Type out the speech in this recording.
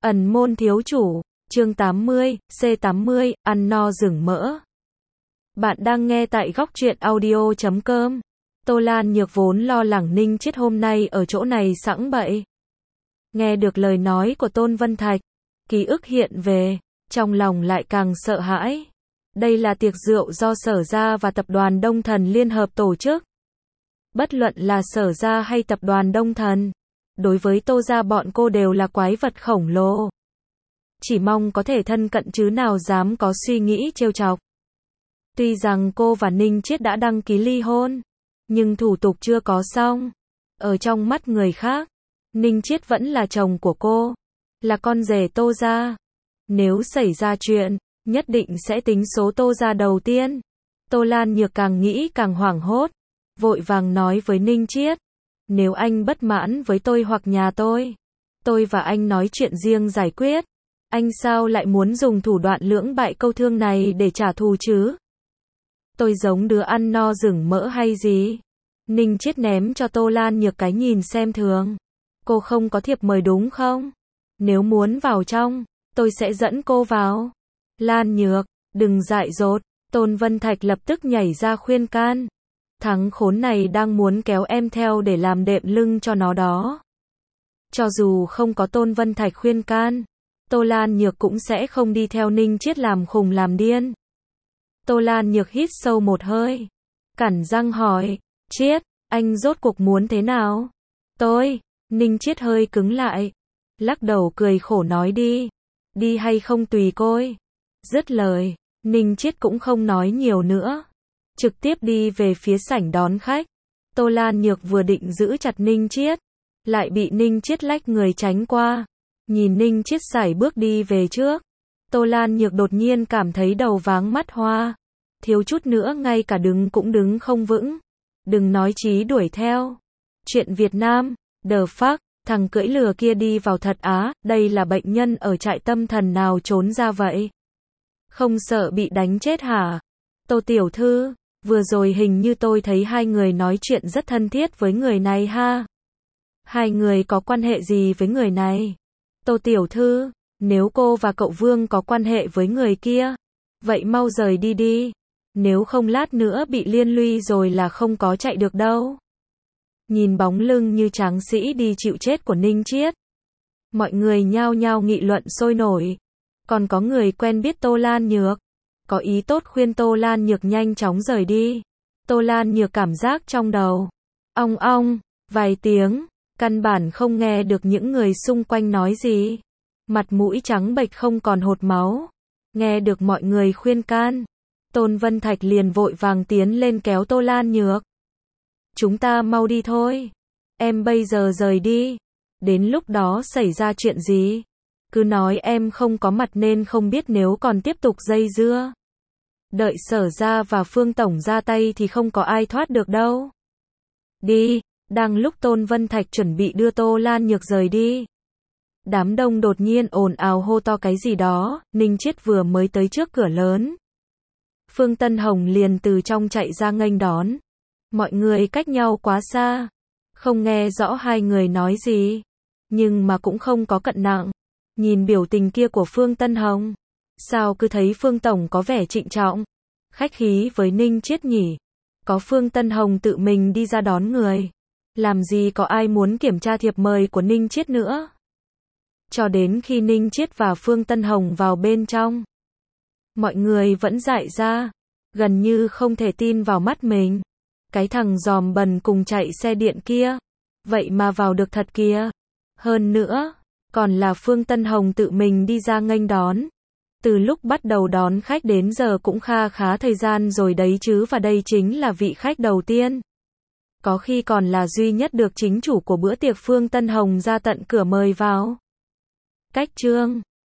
Ẩn môn thiếu chủ, chương 80, C80, ăn no rừng mỡ. Bạn đang nghe tại góc truyện audio.com. Tô Lan Nhược vốn lo lắng Ninh Chiết hôm nay ở chỗ này sẵn bậy. Nghe được lời nói của Tôn Vân Thạch, ký ức hiện về, trong lòng lại càng sợ hãi. Đây là tiệc rượu do Sở Gia và Tập đoàn Đông Thần liên hợp tổ chức. Bất luận là Sở Gia hay Tập đoàn Đông Thần, đối với Tô gia bọn cô đều là quái vật khổng lồ. Chỉ mong có thể thân cận chứ nào dám có suy nghĩ trêu chọc. Tuy rằng cô và Ninh Chiết đã đăng ký ly hôn, nhưng thủ tục chưa có xong. Ở trong mắt người khác, Ninh Chiết vẫn là chồng của cô, là con rể Tô gia. Nếu xảy ra chuyện, nhất định sẽ tính số Tô gia đầu tiên. Tô Lan Nhược càng nghĩ càng hoảng hốt, vội vàng nói với Ninh Chiết, nếu anh bất mãn với tôi hoặc nhà tôi và anh nói chuyện riêng giải quyết. Anh sao lại muốn dùng thủ đoạn lưỡng bại câu thương này để trả thù chứ? Tôi giống đứa ăn no rừng mỡ hay gì? Ninh Chiết ném cho Tô Lan Nhược cái nhìn xem thường. Cô không có thiệp mời đúng không? Nếu muốn vào trong, tôi sẽ dẫn cô vào. Lan Nhược, đừng dại dột. Tôn Vân Thạch lập tức nhảy ra khuyên can. Thằng khốn này đang muốn kéo em theo để làm đệm lưng cho nó đó. Cho dù không có Tôn Vân Thạch khuyên can, Tô Lan Nhược cũng sẽ không đi theo Ninh Chiết làm khùng làm điên. Tô Lan Nhược hít sâu một hơi, cắn răng hỏi, Chiết, anh rốt cuộc muốn thế nào? Ninh Chiết hơi cứng lại, lắc đầu cười khổ nói đi hay không tùy cô. Dứt lời, Ninh Chiết cũng không nói nhiều nữa, trực tiếp đi về phía sảnh đón khách. Tô Lan Nhược vừa định giữ chặt Ninh Chiết, lại bị Ninh Chiết lách người tránh qua. Nhìn Ninh Chiết sải bước đi về trước, Tô Lan Nhược đột nhiên cảm thấy đầu váng mắt hoa, thiếu chút nữa ngay cả đứng cũng đứng không vững. Đừng nói chí đuổi theo. Chuyện Việt Nam, the fuck, thằng cưỡi lừa kia đi vào thật á, đây là bệnh nhân ở trại tâm thần nào trốn ra vậy? Không sợ bị đánh chết hả? Tô tiểu thư, vừa rồi hình như tôi thấy hai người nói chuyện rất thân thiết với người này ha. Hai người có quan hệ gì với người này? Tô tiểu thư, nếu cô và cậu Vương có quan hệ với người kia, vậy mau rời đi đi. Nếu không lát nữa bị liên lụy rồi là không có chạy được đâu. Nhìn bóng lưng như tráng sĩ đi chịu chết của Ninh Chiết, mọi người nhao nhao nghị luận sôi nổi. Còn có người quen biết Tô Lan Nhược, có ý tốt khuyên Tô Lan Nhược nhanh chóng rời đi. Tô Lan Nhược cảm giác trong đầu ong ong vài tiếng, căn bản không nghe được những người xung quanh nói gì. Mặt mũi trắng bệch không còn hột máu. Nghe được mọi người khuyên can, Tôn Vân Thạch liền vội vàng tiến lên kéo Tô Lan Nhược. Chúng ta mau đi thôi. Em bây giờ rời đi. Đến lúc đó xảy ra chuyện gì? Cứ nói em không có mặt nên không biết, nếu còn tiếp tục dây dưa. Đợi Sở Gia và Phương Tổng ra tay thì không có ai thoát được đâu. Đi. Đang lúc Tôn Vân Thạch chuẩn bị đưa Tô Lan Nhược rời đi, đám đông đột nhiên ồn ào hô to cái gì đó. Ninh Chiết vừa mới tới trước cửa lớn, Phương Tân Hồng liền từ trong chạy ra nghênh đón. Mọi người cách nhau quá xa, không nghe rõ hai người nói gì, nhưng mà cũng không có cận nặng. Nhìn biểu tình kia của Phương Tân Hồng, sao cứ thấy Phương Tổng có vẻ trịnh trọng, khách khí với Ninh Chiết nhỉ? Có Phương Tân Hồng tự mình đi ra đón người, làm gì có ai muốn kiểm tra thiệp mời của Ninh Chiết nữa. Cho đến khi Ninh Chiết và Phương Tân Hồng vào bên trong, mọi người vẫn dại ra, gần như không thể tin vào mắt mình. Cái thằng giòm bần cùng chạy xe điện kia, vậy mà vào được thật kìa. Hơn nữa, còn là Phương Tân Hồng tự mình đi ra nghênh đón. Từ lúc bắt đầu đón khách đến giờ cũng kha khá thời gian rồi đấy chứ, và đây chính là vị khách đầu tiên. Có khi còn là duy nhất được chính chủ của bữa tiệc Phương Tân Hồng ra tận cửa mời vào. Cách chương